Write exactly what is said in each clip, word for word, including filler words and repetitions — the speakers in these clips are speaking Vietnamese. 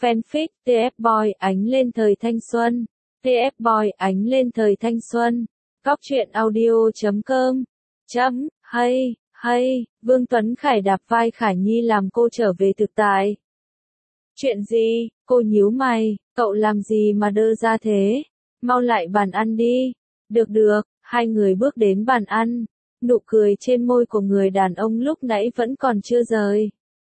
Fanfic tê ép Boy ánh lên thời thanh xuân. tê ép Boy ánh lên thời thanh xuân. Góc truyện audio chấm com. Chấm, hay, hay, Vương Tuấn Khải đạp vai Khả Nhi làm cô trở về thực tại. Chuyện gì? Cô nhíu mày, cậu làm gì mà đơ ra thế? Mau lại bàn ăn đi. Được được, hai người bước đến bàn ăn. Nụ cười trên môi của người đàn ông lúc nãy vẫn còn chưa rời.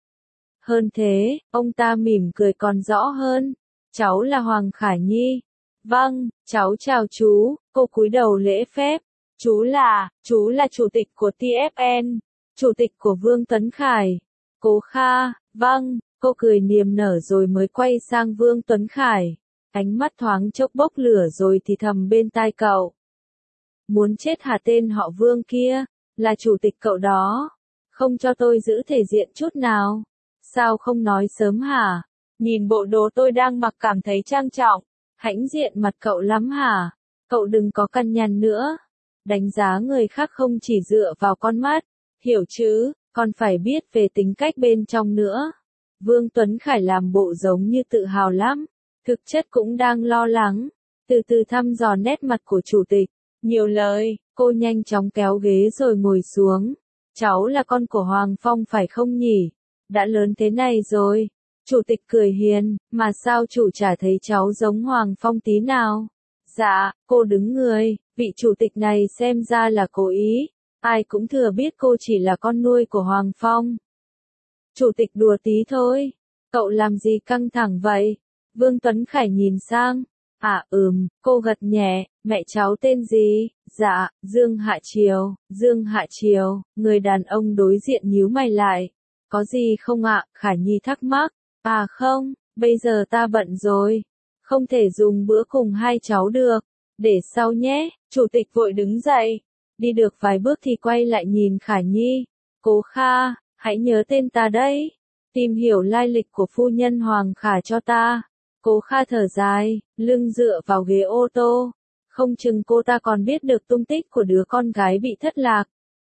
Hơn thế, ông ta mỉm cười còn rõ hơn. Cháu là Hoàng Khả Nhi. Vâng, cháu chào chú, cô cúi đầu lễ phép. Chú là, chú là chủ tịch của tê ép en, chủ tịch của Vương Tuấn Khải. Cố Kha, vâng, cô cười niềm nở rồi mới quay sang Vương Tuấn Khải. Ánh mắt thoáng chốc bốc lửa rồi thì thầm bên tai cậu. Muốn chết hả tên họ Vương kia, là chủ tịch cậu đó. Không cho tôi giữ thể diện chút nào. Sao không nói sớm hả? Nhìn bộ đồ tôi đang mặc cảm thấy trang trọng. Hãnh diện mặt cậu lắm hả? Cậu đừng có căn nhằn nữa. Đánh giá người khác không chỉ dựa vào con mắt, hiểu chứ, còn phải biết về tính cách bên trong nữa. Vương Tuấn Khải làm bộ giống như tự hào lắm, thực chất cũng đang lo lắng. Từ từ thăm dò nét mặt của chủ tịch, nhiều lời, cô nhanh chóng kéo ghế rồi ngồi xuống. Cháu là con của Hoàng Phong phải không nhỉ? Đã lớn thế này rồi. Chủ tịch cười hiền, mà sao chủ chả thấy cháu giống Hoàng Phong tí nào? Dạ, cô đứng người, vị chủ tịch này xem ra là cố ý. Ai cũng thừa biết cô chỉ là con nuôi của Hoàng Phong. Chủ tịch đùa tí thôi. Cậu làm gì căng thẳng vậy? Vương Tuấn Khải nhìn sang. À ừm, cô gật nhẹ, mẹ cháu tên gì? Dạ, Dương Hạ Triều, Dương Hạ Triều, người đàn ông đối diện nhíu mày lại. Có gì không ạ? Khả Nhi thắc mắc. À không, bây giờ ta bận rồi. Không thể dùng bữa cùng hai cháu được. Để sau nhé, chủ tịch vội đứng dậy. Đi được vài bước thì quay lại nhìn Khả Nhi. Cố Kha, hãy nhớ tên ta đấy. Tìm hiểu lai lịch của phu nhân Hoàng Khả cho ta. Cố Kha thở dài, lưng dựa vào ghế ô tô. Không chừng cô ta còn biết được tung tích của đứa con gái bị thất lạc.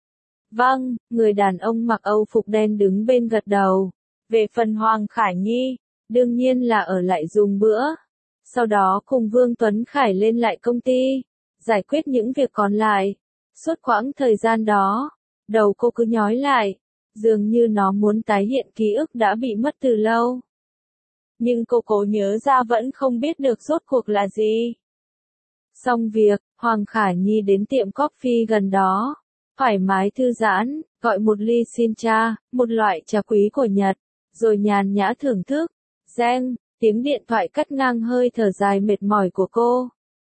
Vâng, người đàn ông mặc âu phục đen đứng bên gật đầu. Về phần Hoàng Khả Nhi, đương nhiên là ở lại dùng bữa. Sau đó cùng Vương Tuấn Khải lên lại công ty, giải quyết những việc còn lại. Suốt quãng thời gian đó, đầu cô cứ nhói lại, dường như nó muốn tái hiện ký ức đã bị mất từ lâu. Nhưng cô cố nhớ ra vẫn không biết được rốt cuộc là gì. Xong việc, Hoàng Khả Nhi đến tiệm coffee gần đó, thoải mái thư giãn, gọi một ly Shincha, một loại trà quý của Nhật, rồi nhàn nhã thưởng thức. Reng, tiếng điện thoại cắt ngang hơi thở dài mệt mỏi của cô.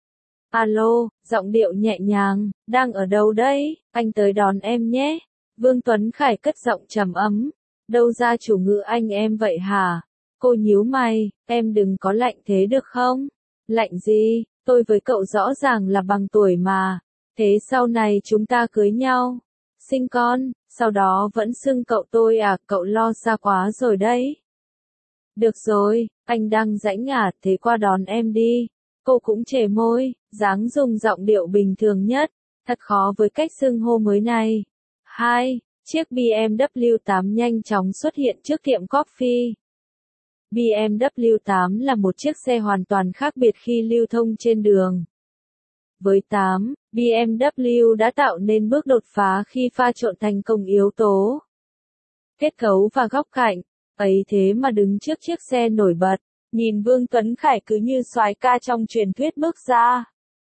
Alo, giọng điệu nhẹ nhàng, đang ở đâu đấy, anh tới đón em nhé. Vương Tuấn Khải cất giọng trầm ấm. Đâu ra chủ ngữ anh em vậy hả? Cô nhíu mày, em đừng có lạnh thế được không? Lạnh gì, tôi với cậu rõ ràng là bằng tuổi mà. Thế sau này chúng ta cưới nhau, sinh con, sau đó vẫn xưng cậu tôi à, cậu lo xa quá rồi đấy. Được rồi, anh đang rãnh à, thế qua đón em đi. Cô cũng trề môi, dáng dùng giọng điệu bình thường nhất, thật khó với cách xưng hô mới này. Hai, chiếc bê em vê tám nhanh chóng xuất hiện trước tiệm coffee. bê em vê tám là một chiếc xe hoàn toàn khác biệt khi lưu thông trên đường. Với tám, bê em vê đã tạo nên bước đột phá khi pha trộn thành công yếu tố kết cấu và góc cạnh. Ấy thế mà đứng trước chiếc xe nổi bật, nhìn Vương Tuấn Khải cứ như soái ca trong truyền thuyết bước ra.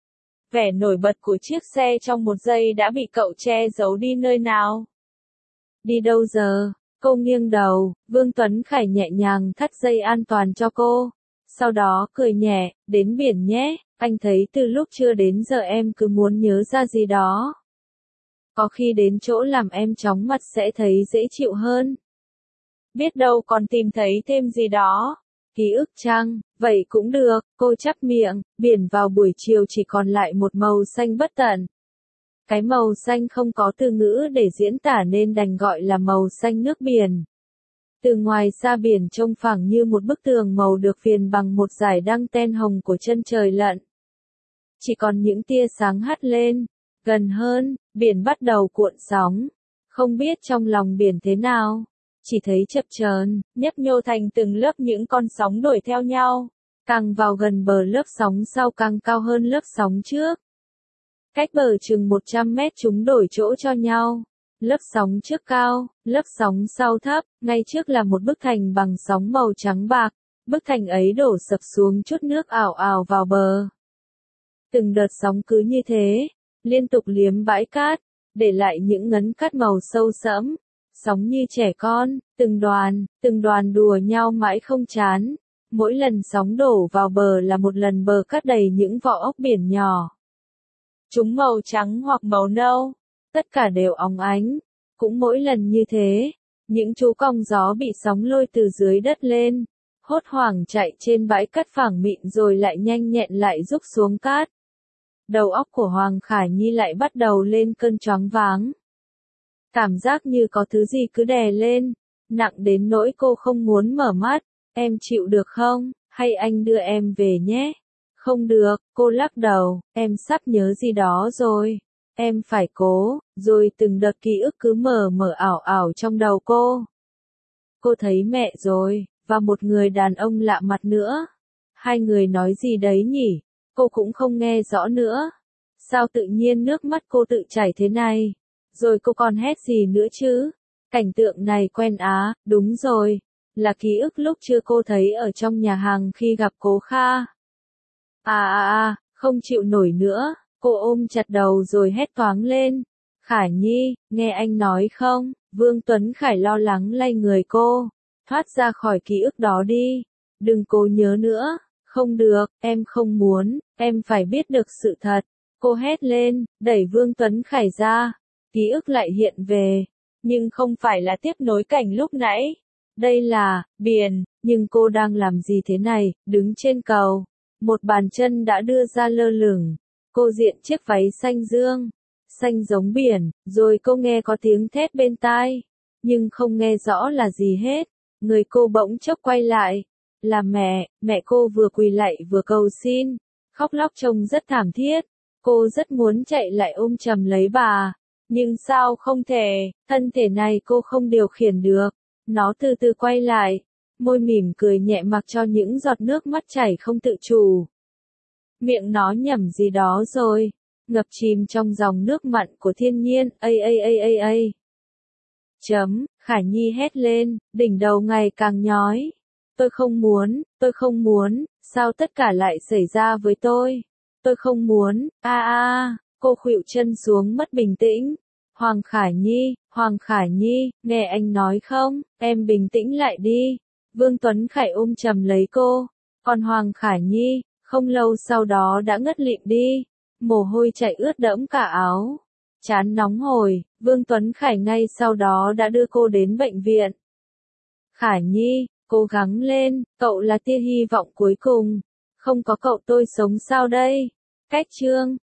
Vẻ nổi bật của chiếc xe trong một giây đã bị cậu che giấu đi nơi nào. Đi đâu giờ? Cô nghiêng đầu, Vương Tuấn Khải nhẹ nhàng thắt dây an toàn cho cô. Sau đó cười nhẹ, đến biển nhé, anh thấy từ lúc chưa đến giờ em cứ muốn nhớ ra gì đó. Có khi đến chỗ làm em chóng mặt sẽ thấy dễ chịu hơn. Biết đâu còn tìm thấy thêm gì đó. Ký ức chăng? Vậy cũng được, cô chắp miệng, biển vào buổi chiều chỉ còn lại một màu xanh bất tận. Cái màu xanh không có từ ngữ để diễn tả nên đành gọi là màu xanh nước biển. Từ ngoài xa biển trông phẳng như một bức tường màu được viền bằng một dải đăng ten hồng của chân trời lận. Chỉ còn những tia sáng hắt lên. Gần hơn, biển bắt đầu cuộn sóng. Không biết trong lòng biển thế nào. chỉ thấy chập chờn, nhấp nhô thành từng lớp những con sóng đuổi theo nhau. Càng vào gần bờ lớp sóng sau càng cao hơn lớp sóng trước. Cách bờ chừng một trăm mét chúng đổi chỗ cho nhau. Lớp sóng trước cao, lớp sóng sau thấp, ngay trước là một bức thành bằng sóng màu trắng bạc. Bức thành ấy đổ sập xuống chút nước ảo ảo vào bờ. Từng đợt sóng cứ như thế, liên tục liếm bãi cát, để lại những ngấn cát màu sâu sẫm. Sóng như trẻ con, từng đoàn, từng đoàn đùa nhau mãi không chán. Mỗi lần sóng đổ vào bờ là một lần bờ cát đầy những vỏ ốc biển nhỏ. Chúng màu trắng hoặc màu nâu, tất cả đều óng ánh. Cũng mỗi lần như thế, những chú cong gió bị sóng lôi từ dưới đất lên, hốt hoảng chạy trên bãi cát phẳng mịn rồi lại nhanh nhẹn lại rúc xuống cát. Đầu óc của Hoàng Khải Nhi lại bắt đầu lên cơn choáng váng. Cảm giác như có thứ gì cứ đè lên, nặng đến nỗi cô không muốn mở mắt. Em chịu được không, hay anh đưa em về nhé? Không được, cô lắc đầu, em sắp nhớ gì đó rồi. Em phải cố, rồi từng đợt ký ức cứ mờ mờ ảo ảo trong đầu cô. Cô thấy mẹ rồi, và một người đàn ông lạ mặt nữa. Hai người nói gì đấy nhỉ? Cô cũng không nghe rõ nữa. Sao tự nhiên nước mắt cô tự chảy thế này? Rồi cô còn hét gì nữa chứ? Cảnh tượng này quen á, đúng rồi. Là ký ức lúc chưa cô thấy ở trong nhà hàng khi gặp Cố Kha. À à à, không chịu nổi nữa, cô ôm chặt đầu rồi hét toáng lên. Khải Nhi, nghe anh nói không? Vương Tuấn Khải lo lắng lay người cô. Thoát ra khỏi ký ức đó đi. Đừng cố nhớ nữa. Không được, em không muốn, em phải biết được sự thật. Cô hét lên, đẩy Vương Tuấn Khải ra. Ký ức lại hiện về. Nhưng không phải là tiếp nối cảnh lúc nãy. Đây là, biển, nhưng cô đang làm gì thế này, đứng trên cầu. Một bàn chân đã đưa ra lơ lửng. Cô diện chiếc váy xanh dương, xanh giống biển, rồi cô nghe có tiếng thét bên tai. Nhưng không nghe rõ là gì hết. Người cô bỗng chốc quay lại. Là mẹ, mẹ cô vừa quỳ lạy vừa cầu xin. Khóc lóc trông rất thảm thiết. Cô rất muốn chạy lại ôm chầm lấy bà. Nhưng sao không thể, thân thể này cô không điều khiển được. Nó từ từ quay lại, môi mỉm cười nhẹ mặc cho những giọt nước mắt chảy không tự chủ. Miệng nó nhẩm gì đó rồi, ngập chìm trong dòng nước mặn của thiên nhiên, ây ây ây ây ây. Chấm, Khải Nhi hét lên, đỉnh đầu ngày càng nhói. Tôi không muốn, tôi không muốn, sao tất cả lại xảy ra với tôi? Tôi không muốn, a a, cô khuỵu chân xuống mất bình tĩnh. Hoàng Khải Nhi, Hoàng Khải Nhi, nghe anh nói không, em bình tĩnh lại đi. Vương Tuấn Khải ôm chầm lấy cô. Còn Hoàng Khải Nhi, không lâu sau đó đã ngất lịm đi. Mồ hôi chảy ướt đẫm cả áo. Chán nóng hổi, Vương Tuấn Khải ngay sau đó đã đưa cô đến bệnh viện. Khải Nhi, cố gắng lên, cậu là tia hy vọng cuối cùng. Không có cậu tôi sống sao đây? Cách chương